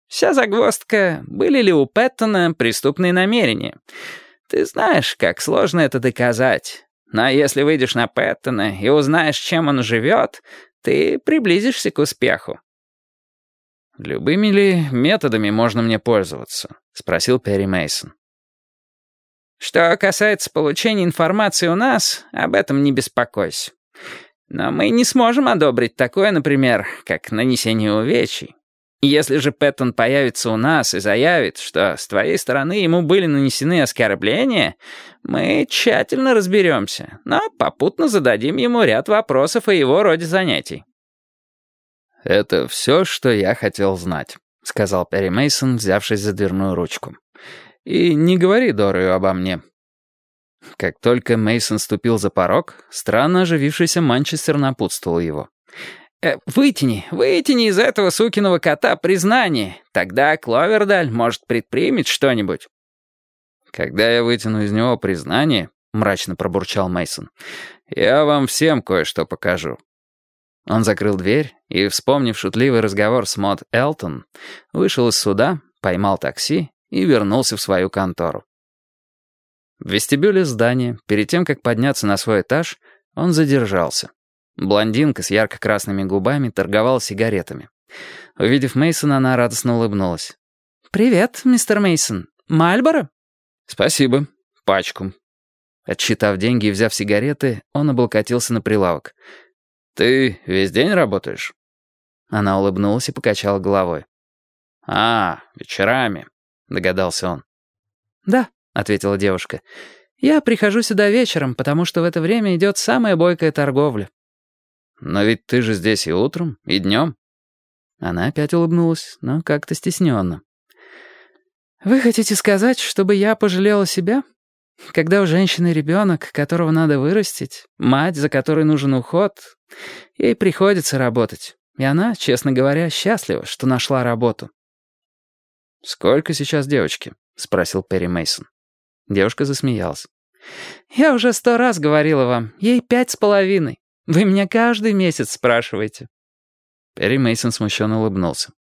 Вся загвоздка, были ли у Пэттона преступные намерения. Ты знаешь, как сложно это доказать. Но если выйдешь на Пэттона и узнаешь, чем он живет, ты приблизишься к успеху». «Любыми ли методами можно мне пользоваться?» — спросил Перри Мейсон. «Что касается получения информации у нас, об этом не беспокойся. Но мы не сможем одобрить такое, например, как нанесение увечий. Если же Пэттон появится у нас и заявит, что с твоей стороны ему были нанесены оскорбления, мы тщательно разберемся, но попутно зададим ему ряд вопросов о его роде занятий». «Это все, что я хотел знать», — сказал Перри Мейсон, взявшись за дверную ручку. «И не говори Дорою обо мне». Как только Мейсон ступил за порог, странно оживившийся Манчестер напутствовал его. «Вытяни из этого сукиного кота признание, тогда Кловердаль, может, предпримет что-нибудь». «Когда я вытяну из него признание», — мрачно пробурчал Мейсон, — «я вам всем кое-что покажу». Он закрыл дверь и, вспомнив шутливый разговор с Мод Элтон, вышел из суда, поймал такси и вернулся в свою контору. В вестибюле здания, перед тем, как подняться на свой этаж, он задержался. Блондинка с ярко-красными губами торговала сигаретами. Увидев Мейсона, она радостно улыбнулась. «Привет, мистер Мейсон. Мальборо?» «Спасибо. Пачку». Отсчитав деньги и взяв сигареты, он облокотился на прилавок. «Ты весь день работаешь?» Она улыбнулась и покачала головой. Вечерами», — догадался он. «Да», — ответила девушка. «Я прихожу сюда вечером, потому что в это время идет самая бойкая торговля». «Но ведь ты же здесь и утром, и днем». Она опять улыбнулась, но как-то стесненно. «Вы хотите сказать, чтобы я пожалела себя? Когда у женщины ребенок, которого надо вырастить, мать, за которой нужен уход, ей приходится работать. И она, честно говоря, счастлива, что нашла работу». «Сколько сейчас девочки?» — спросил Перри Мейсон. Девушка засмеялась. «Я уже 100 раз говорила вам, ей 5,5. Вы меня каждый месяц спрашиваете». Перри Мейсон смущенно улыбнулся.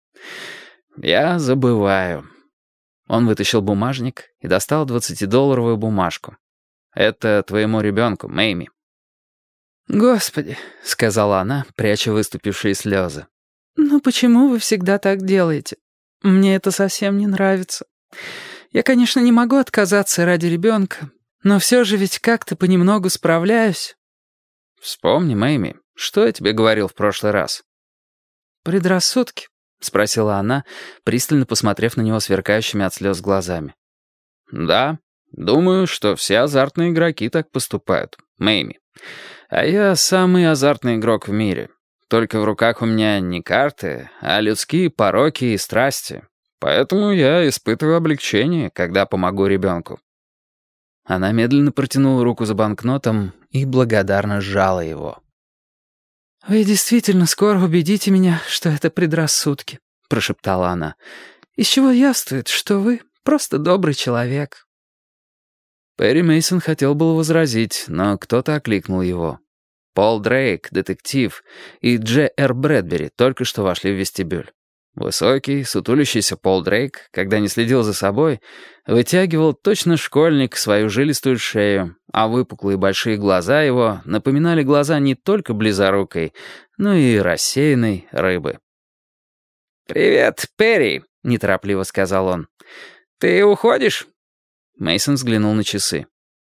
«Я забываю». Он вытащил бумажник и достал 20-долларовую бумажку. «Это твоему ребенку, Мэйми». «Господи», — сказала она, пряча выступившие слезы. «Ну почему вы всегда так делаете? Мне это совсем не нравится. Я, конечно, не могу отказаться ради ребенка, но все же ведь как-то понемногу справляюсь». «Вспомни, Мэйми, что я тебе говорил в прошлый раз?» «Предрассудки?» — спросила она, пристально посмотрев на него сверкающими от слез глазами. «Да, думаю, что все азартные игроки так поступают, Мэйми. А я самый азартный игрок в мире. Только в руках у меня не карты, а людские пороки и страсти. Поэтому я испытываю облегчение, когда помогу ребенку». Она медленно протянула руку за банкнотом и благодарно сжала его. «Вы действительно скоро убедите меня, что это предрассудки», — прошептала она. «Из чего явствует, что вы просто добрый человек». Перри Мейсон хотел было возразить, но кто-то окликнул его. Пол Дрейк, детектив, и Дж.Р. Брэдбери только что вошли в вестибюль. Высокий, сутулящийся Пол Дрейк, когда не следил за собой, вытягивал точно школьник свою жилистую шею, а выпуклые большие глаза его напоминали глаза не только близорукой, но и рассеянной рыбы. «Привет, Перри», — неторопливо сказал он. «Ты уходишь?» Мейсон взглянул на часы.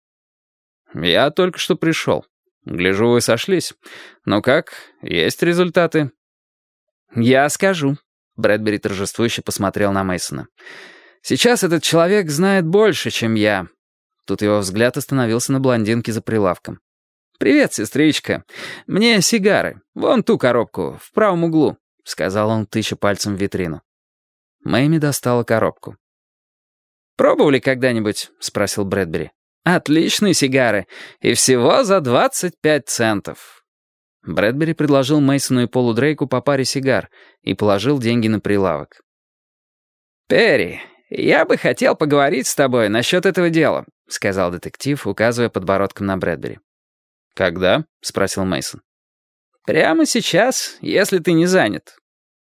«Я только что пришел. Гляжу, вы сошлись. Ну как, есть результаты?» «Я скажу». Брэдбери торжествующе посмотрел на Мейсона. «Сейчас этот человек знает больше, чем я». Тут его взгляд остановился на блондинке за прилавком. «Привет, сестричка. Мне сигары. Вон ту коробку, в правом углу», — сказал он, тыча пальцем в витрину. Мэйми достала коробку. «Пробовали когда-нибудь?» — спросил Брэдбери. «Отличные сигары. И всего за 25 центов». Брэдбери предложил Мейсону и Полу Дрейку по паре сигар и положил деньги на прилавок. «Перри, я бы хотел поговорить с тобой насчет этого дела», — сказал детектив, указывая подбородком на Брэдбери. «Когда?» — спросил Мейсон. «Прямо сейчас, если ты не занят».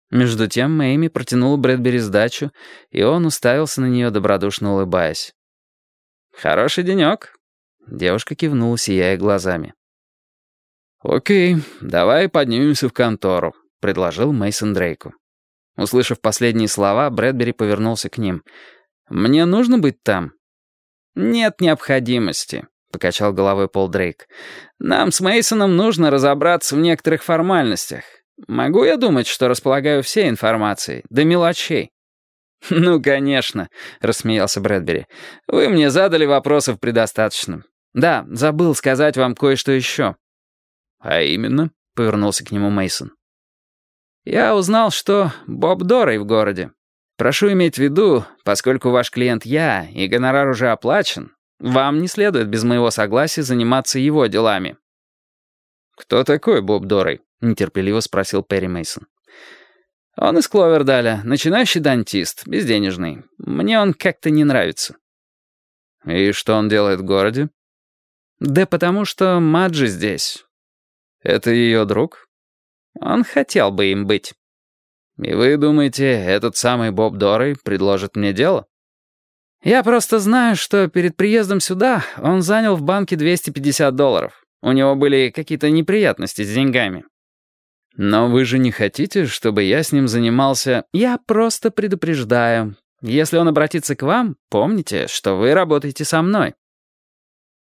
Между тем Мэйми протянула Брэдбери сдачу, и он уставился на нее, добродушно улыбаясь. «Хороший денек». Девушка кивнула, сияя глазами. «Окей, давай поднимемся в контору», — предложил Мейсон Дрейку. Услышав последние слова, Брэдбери повернулся к ним. «Мне нужно быть там?» «Нет необходимости», — покачал головой Пол Дрейк. «Нам с Мейсоном нужно разобраться в некоторых формальностях. Могу я думать, что располагаю всей информацией, до мелочей?» «Ну, конечно», — рассмеялся Брэдбери. «Вы мне задали вопросов предостаточно. Да, забыл сказать вам кое-что еще». «А именно?» — повернулся к нему Мейсон. «Я узнал, что Боб Дорей в городе. Прошу иметь в виду, поскольку ваш клиент я, и гонорар уже оплачен, вам не следует без моего согласия заниматься его делами». «Кто такой Боб Дорей?» — нетерпеливо спросил Перри Мейсон. «Он из Кловердаля, начинающий дантист, безденежный. Мне он как-то не нравится». «И что он делает в городе?» «Да потому что Маджи здесь». «Это ее друг?» «Он хотел бы им быть». «И вы думаете, этот самый Боб Дорей предложит мне дело?» «Я просто знаю, что перед приездом сюда он занял в банке $250. У него были какие-то неприятности с деньгами». «Но вы же не хотите, чтобы я с ним занимался...» «Я просто предупреждаю. Если он обратится к вам, помните, что вы работаете со мной».